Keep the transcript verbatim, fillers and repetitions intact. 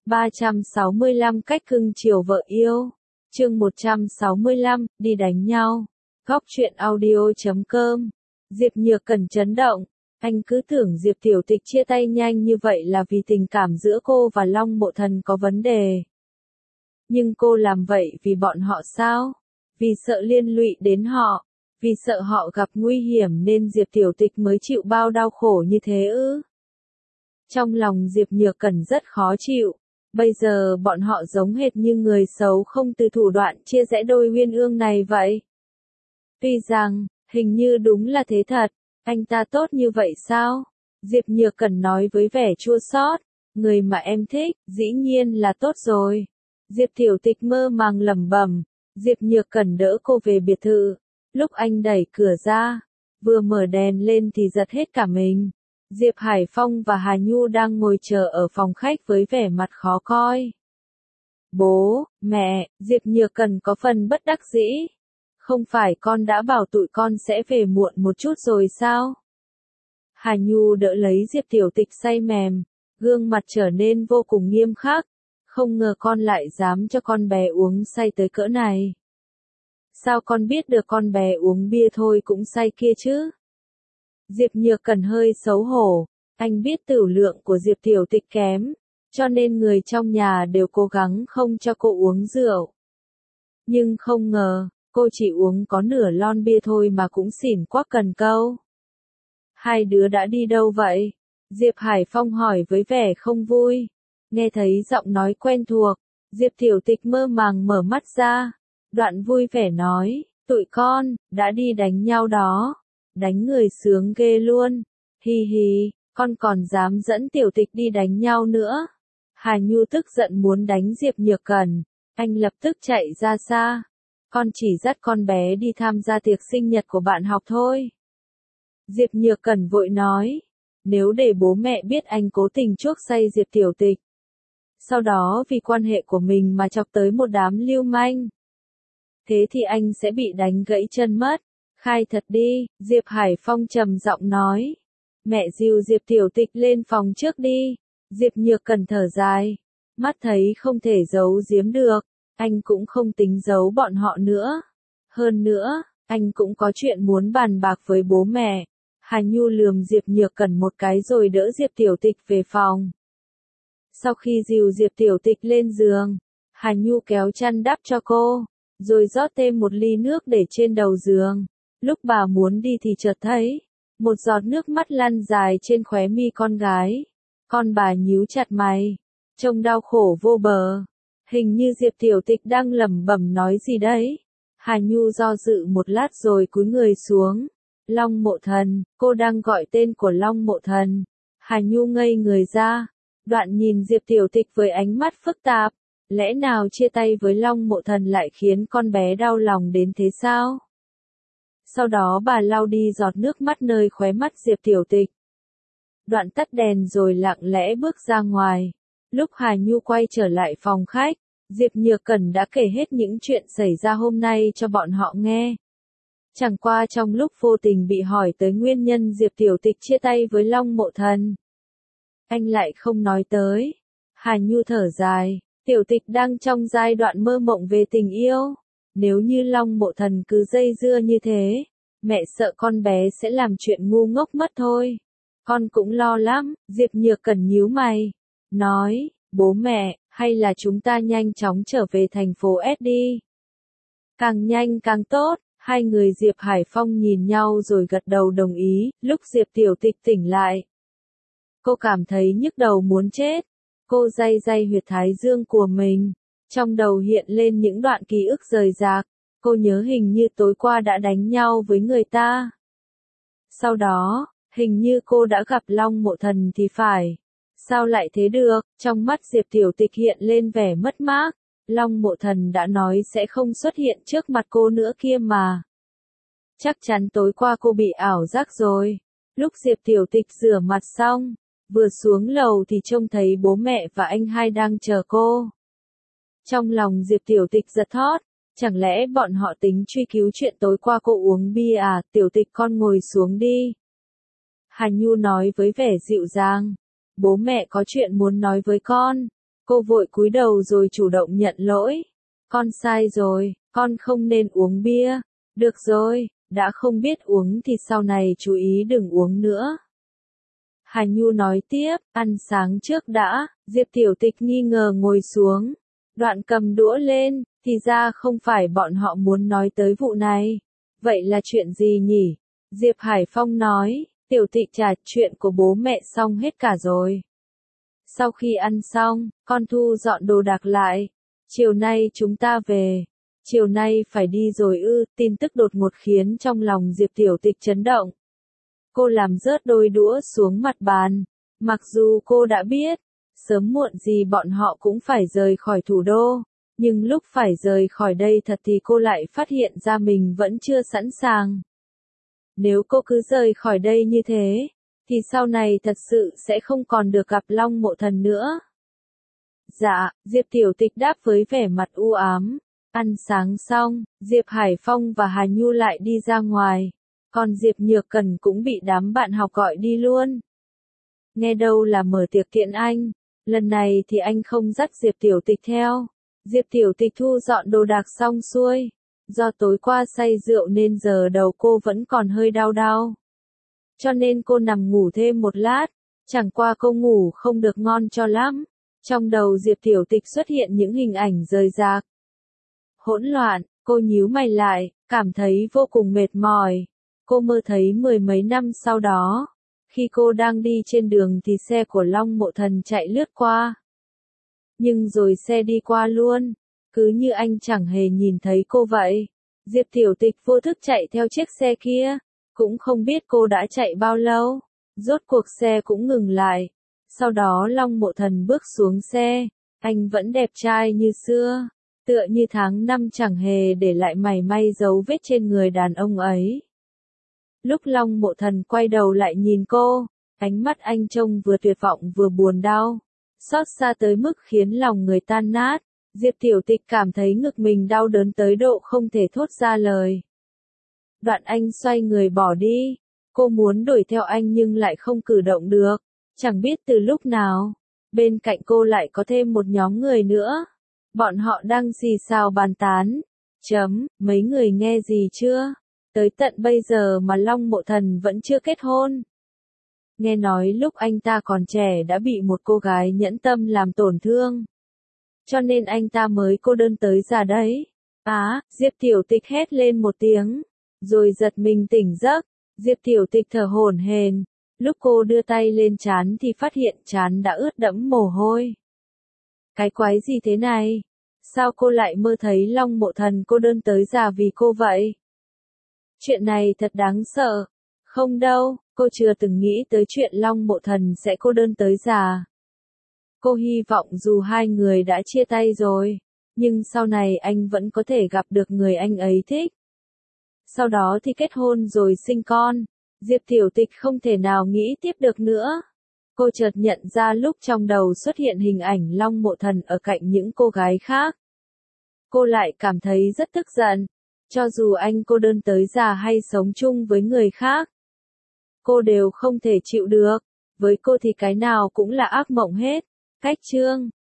ba trăm sáu mươi lăm cách cưng chiều vợ yêu. Chương một trăm sáu mươi lăm, đi đánh nhau. Góc truyện audio chấm com. Diệp Nhược Cẩn chấn động. Anh cứ tưởng Diệp Tiểu Tịch chia tay nhanh như vậy là vì tình cảm giữa cô và Long Mộ Thần có vấn đề. Nhưng cô làm vậy vì bọn họ sao? Vì sợ liên lụy đến họ. Vì sợ họ gặp nguy hiểm nên Diệp Tiểu Tịch mới chịu bao đau khổ như thế ư? Trong lòng Diệp Nhược Cẩn rất khó chịu. Bây giờ bọn họ giống hệt như người xấu không từ thủ đoạn chia rẽ đôi uyên ương này vậy. Tuy rằng, hình như đúng là thế thật, anh ta tốt như vậy sao? Diệp Nhược Cẩn nói với vẻ chua xót, người mà em thích, dĩ nhiên là tốt rồi. Diệp Tiểu Tịch mơ màng lẩm bẩm, Diệp Nhược Cẩn đỡ cô về biệt thự. Lúc anh đẩy cửa ra, vừa mở đèn lên thì giật hết cả mình. Diệp Hải Phong và Hà Nhu đang ngồi chờ ở phòng khách với vẻ mặt khó coi. Bố, mẹ, Diệp Nhược Cẩn có phần bất đắc dĩ. Không phải con đã bảo tụi con sẽ về muộn một chút rồi sao? Hà Nhu đỡ lấy Diệp Tiểu Tịch say mềm, gương mặt trở nên vô cùng nghiêm khắc. Không ngờ con lại dám cho con bé uống say tới cỡ này. Sao con biết được con bé uống bia thôi cũng say kia chứ? Diệp Nhược Cẩn hơi xấu hổ, anh biết tửu lượng của Diệp Tiểu Tịch kém, cho nên người trong nhà đều cố gắng không cho cô uống rượu. Nhưng không ngờ, cô chỉ uống có nửa lon bia thôi mà cũng xỉn quá cần câu. Hai đứa đã đi đâu vậy? Diệp Hải Phong hỏi với vẻ không vui. Nghe thấy giọng nói quen thuộc, Diệp Tiểu Tịch mơ màng mở mắt ra. Đoạn vui vẻ nói, tụi con, đã đi đánh nhau đó. Đánh người sướng ghê luôn. Hi hi, con còn dám dẫn Tiểu Tịch đi đánh nhau nữa. Hà Nhu tức giận muốn đánh Diệp Nhược Cẩn. Anh lập tức chạy ra xa. Con chỉ dắt con bé đi tham gia tiệc sinh nhật của bạn học thôi. Diệp Nhược Cẩn vội nói, nếu để bố mẹ biết anh cố tình chuốc say Diệp Tiểu Tịch. Sau đó vì quan hệ của mình mà chọc tới một đám lưu manh. Thế thì anh sẽ bị đánh gãy chân mất. Khai thật đi, Diệp Hải Phong trầm giọng nói. Mẹ dìu Diệp Tiểu Tịch lên phòng trước đi. Diệp Nhược Cẩn thở dài. Mắt thấy không thể giấu giếm được. Anh cũng không tính giấu bọn họ nữa. Hơn nữa, anh cũng có chuyện muốn bàn bạc với bố mẹ. Hà Nhu lườm Diệp Nhược Cẩn một cái rồi đỡ Diệp Tiểu Tịch về phòng. Sau khi dìu Diệp Tiểu Tịch lên giường, Hà Nhu kéo chăn đắp cho cô, rồi rót thêm một ly nước để trên đầu giường. Lúc bà muốn đi thì chợt thấy, một giọt nước mắt lăn dài trên khóe mi con gái. Con bà nhíu chặt mày, trông đau khổ vô bờ. Hình như Diệp Tiểu Tịch đang lẩm bẩm nói gì đấy. Hà Nhu do dự một lát rồi cúi người xuống. Long Mộ Thần, cô đang gọi tên của Long Mộ Thần. Hà Nhu ngây người ra, đoạn nhìn Diệp Tiểu Tịch với ánh mắt phức tạp. Lẽ nào chia tay với Long Mộ Thần lại khiến con bé đau lòng đến thế sao? Sau đó bà lau đi giọt nước mắt nơi khóe mắt Diệp Tiểu Tịch. Đoạn tắt đèn rồi lặng lẽ bước ra ngoài. Lúc Hà Nhu quay trở lại phòng khách, Diệp Nhược Cẩn đã kể hết những chuyện xảy ra hôm nay cho bọn họ nghe. Chẳng qua trong lúc vô tình bị hỏi tới nguyên nhân Diệp Tiểu Tịch chia tay với Long Mộ Thần, anh lại không nói tới. Hà Nhu thở dài, Tiểu Tịch đang trong giai đoạn mơ mộng về tình yêu. Nếu như Long Mộ Thần cứ dây dưa như thế, mẹ sợ con bé sẽ làm chuyện ngu ngốc mất thôi. Con cũng lo lắm, Diệp Nhược Cẩn nhíu mày, nói, bố mẹ, hay là chúng ta nhanh chóng trở về thành phố S đi. Càng nhanh càng tốt, hai người Diệp Hải Phong nhìn nhau rồi gật đầu đồng ý. Lúc Diệp Tiểu Tịch tỉnh lại, cô cảm thấy nhức đầu muốn chết. Cô day day huyệt thái dương của mình, trong đầu hiện lên những đoạn ký ức rời rạc. Cô nhớ hình như tối qua đã đánh nhau với người ta. Sau đó, hình như cô đã gặp Long Mộ Thần thì phải. Sao lại thế được? Trong mắt Diệp Tiểu Tịch hiện lên vẻ mất mát. Long Mộ Thần đã nói sẽ không xuất hiện trước mặt cô nữa kia mà. Chắc chắn tối qua cô bị ảo giác rồi. Lúc Diệp Tiểu Tịch rửa mặt xong, vừa xuống lầu thì trông thấy bố mẹ và anh hai đang chờ cô. Trong lòng Diệp Tiểu Tịch giật thót. Chẳng lẽ bọn họ tính truy cứu chuyện tối qua cô uống bia à? Tiểu Tịch con ngồi xuống đi. Hà Nhu nói với vẻ dịu dàng. Bố mẹ có chuyện muốn nói với con. Cô vội cúi đầu rồi chủ động nhận lỗi. Con sai rồi, con không nên uống bia. Được rồi, đã không biết uống thì sau này chú ý đừng uống nữa. Hà Nhu nói tiếp, ăn sáng trước đã. Diệp Tiểu Tịch nghi ngờ ngồi xuống. Đoạn cầm đũa lên, thì ra không phải bọn họ muốn nói tới vụ này. Vậy là chuyện gì nhỉ? Diệp Hải Phong nói, Tiểu Tịch trả chuyện của bố mẹ xong hết cả rồi. Sau khi ăn xong, con thu dọn đồ đạc lại. Chiều nay chúng ta về. Chiều nay phải đi rồi ư, tin tức đột ngột khiến trong lòng Diệp Tiểu Tịch chấn động. Cô làm rớt đôi đũa xuống mặt bàn. Mặc dù cô đã biết, sớm muộn gì bọn họ cũng phải rời khỏi thủ đô. Nhưng lúc phải rời khỏi đây thật thì cô lại phát hiện ra mình vẫn chưa sẵn sàng. Nếu cô cứ rời khỏi đây như thế, thì sau này thật sự sẽ không còn được gặp Long Mộ Thần nữa. Dạ, Diệp Tiểu Tịch đáp với vẻ mặt u ám. Ăn sáng xong, Diệp Hải Phong và Hà Nhu lại đi ra ngoài. Còn Diệp Nhược Cần cũng bị đám bạn học gọi đi luôn. Nghe đâu là mở tiệc kiện anh. Lần này thì anh không dắt Diệp Tiểu Tịch theo. Diệp Tiểu Tịch thu dọn đồ đạc xong xuôi. Do tối qua say rượu nên giờ đầu cô vẫn còn hơi đau đau. Cho nên cô nằm ngủ thêm một lát. Chẳng qua cô ngủ không được ngon cho lắm. Trong đầu Diệp Tiểu Tịch xuất hiện những hình ảnh rời rạc. Hỗn loạn, cô nhíu mày lại, cảm thấy vô cùng mệt mỏi. Cô mơ thấy mười mấy năm sau đó. Khi cô đang đi trên đường thì xe của Long Mộ Thần chạy lướt qua. Nhưng rồi xe đi qua luôn. Cứ như anh chẳng hề nhìn thấy cô vậy. Diệp Tiểu Tịch vô thức chạy theo chiếc xe kia. Cũng không biết cô đã chạy bao lâu. Rốt cuộc xe cũng ngừng lại. Sau đó Long Mộ Thần bước xuống xe. Anh vẫn đẹp trai như xưa. Tựa như tháng năm chẳng hề để lại mảy may dấu vết trên người đàn ông ấy. Lúc Long Mộ Thần quay đầu lại nhìn cô, ánh mắt anh trông vừa tuyệt vọng vừa buồn đau. Xót xa tới mức khiến lòng người tan nát. Diệp Tiểu Tịch cảm thấy ngực mình đau đớn tới độ không thể thốt ra lời. Đoạn anh xoay người bỏ đi. Cô muốn đuổi theo anh nhưng lại không cử động được. Chẳng biết từ lúc nào, bên cạnh cô lại có thêm một nhóm người nữa. Bọn họ đang xì xào bàn tán. Chấm, mấy người nghe gì chưa? Tới tận bây giờ mà Long Mộ Thần vẫn chưa kết hôn. Nghe nói lúc anh ta còn trẻ đã bị một cô gái nhẫn tâm làm tổn thương. Cho nên anh ta mới cô đơn tới già đấy. Á, Diệp Tiểu Tịch hét lên một tiếng. Rồi giật mình tỉnh giấc. Diệp Tiểu Tịch thở hổn hển. Lúc cô đưa tay lên trán thì phát hiện trán đã ướt đẫm mồ hôi. Cái quái gì thế này? Sao cô lại mơ thấy Long Mộ Thần cô đơn tới già vì cô vậy? Chuyện này thật đáng sợ. Không đâu, cô chưa từng nghĩ tới chuyện Long Mộ Thần sẽ cô đơn tới già. Cô hy vọng dù hai người đã chia tay rồi, nhưng sau này anh vẫn có thể gặp được người anh ấy thích. Sau đó thì kết hôn rồi sinh con. Diệp Tiểu Tịch không thể nào nghĩ tiếp được nữa. Cô chợt nhận ra lúc trong đầu xuất hiện hình ảnh Long Mộ Thần ở cạnh những cô gái khác. Cô lại cảm thấy rất tức giận. Cho dù anh cô đơn tới già hay sống chung với người khác, cô đều không thể chịu được. Với cô thì cái nào cũng là ác mộng hết. Cách chương